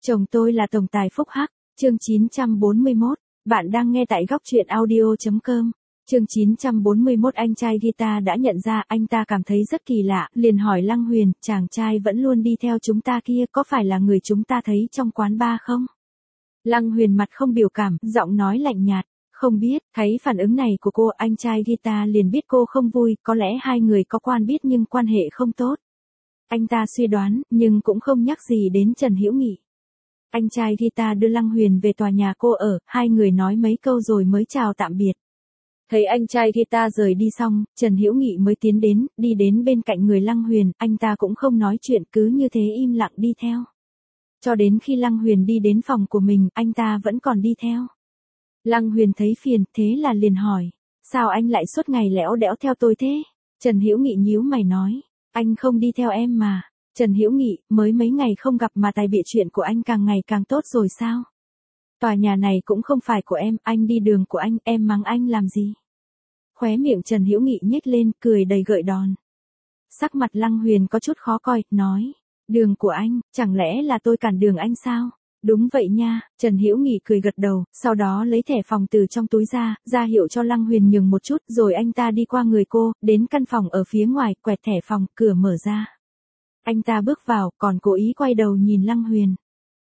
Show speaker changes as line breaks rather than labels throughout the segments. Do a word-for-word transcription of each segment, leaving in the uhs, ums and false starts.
Chồng tôi là tổng tài phúc hắc, chương chín trăm bốn mươi mốt, bạn đang nghe tại góc truyện audio.com. Chương chín trăm bốn mươi mốt anh trai guitar đã nhận ra anh ta cảm thấy rất kỳ lạ, liền hỏi Lăng Huyền, chàng trai vẫn luôn đi theo chúng ta kia có phải là người chúng ta thấy trong quán bar không? Lăng Huyền mặt không biểu cảm, giọng nói lạnh nhạt, không biết, thấy phản ứng này của cô anh trai guitar liền biết cô không vui, có lẽ hai người có quan biết nhưng quan hệ không tốt. Anh ta suy đoán, nhưng cũng không nhắc gì đến Trần Hữu Nghị. Anh trai guitar đưa Lăng Huyền về tòa nhà cô ở, hai người nói mấy câu rồi mới chào tạm biệt. Thấy anh trai guitar rời đi xong, Trần Hữu Nghị mới tiến đến, đi đến bên cạnh người Lăng Huyền, anh ta cũng không nói chuyện cứ như thế im lặng đi theo. Cho đến khi Lăng Huyền đi đến phòng của mình, anh ta vẫn còn đi theo. Lăng Huyền thấy phiền, thế là liền hỏi, sao anh lại suốt ngày lẽo đẽo theo tôi thế? Trần Hữu Nghị nhíu mày nói, anh không đi theo em mà. Trần Hữu Nghị, mới mấy ngày không gặp mà tài bịa chuyện của anh càng ngày càng tốt rồi sao? Tòa nhà này cũng không phải của em, anh đi đường của anh, em mắng anh làm gì? Khóe miệng Trần Hữu Nghị nhếch lên, cười đầy gợi đòn. Sắc mặt Lăng Huyền có chút khó coi, nói, đường của anh, chẳng lẽ là tôi cản đường anh sao? Đúng vậy nha, Trần Hữu Nghị cười gật đầu, sau đó lấy thẻ phòng từ trong túi ra, ra hiệu cho Lăng Huyền nhường một chút, rồi anh ta đi qua người cô, đến căn phòng ở phía ngoài, quẹt thẻ phòng, cửa mở ra. Anh ta bước vào, còn cố ý quay đầu nhìn Lăng Huyền.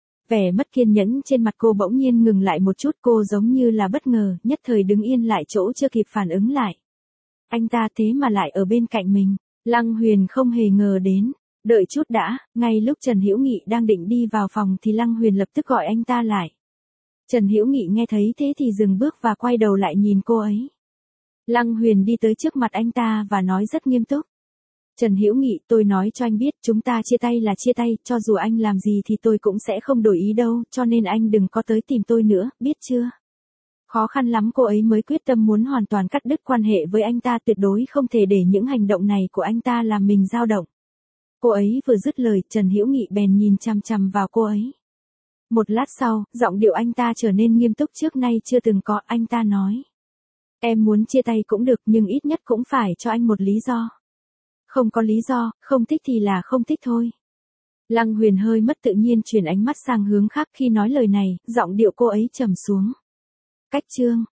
Vẻ mất kiên nhẫn trên mặt cô bỗng nhiên ngừng lại một chút, cô giống như là bất ngờ, nhất thời đứng yên lại chỗ chưa kịp phản ứng lại. Anh ta thế mà lại ở bên cạnh mình, Lăng Huyền không hề ngờ đến. Đợi chút đã, ngay lúc Trần Hữu Nghị đang định đi vào phòng thì Lăng Huyền lập tức gọi anh ta lại. Trần Hữu Nghị nghe thấy thế thì dừng bước và quay đầu lại nhìn cô ấy. Lăng Huyền đi tới trước mặt anh ta và nói rất nghiêm túc. Trần Hữu Nghị, tôi nói cho anh biết, chúng ta chia tay là chia tay, cho dù anh làm gì thì tôi cũng sẽ không đổi ý đâu, cho nên anh đừng có tới tìm tôi nữa, biết chưa? Khó khăn lắm cô ấy mới quyết tâm muốn hoàn toàn cắt đứt quan hệ với anh ta, tuyệt đối không thể để những hành động này của anh ta làm mình dao động. Cô ấy vừa dứt lời, Trần Hữu Nghị bèn nhìn chằm chằm vào cô ấy. Một lát sau, giọng điệu anh ta trở nên nghiêm túc trước nay chưa từng có, anh ta nói. Em muốn chia tay cũng được nhưng ít nhất cũng phải cho anh một lý do. Không có lý do, không thích thì là không thích thôi. Lăng Huyền hơi mất tự nhiên chuyển ánh mắt sang hướng khác khi nói lời này, giọng điệu cô ấy trầm xuống. Cách chương,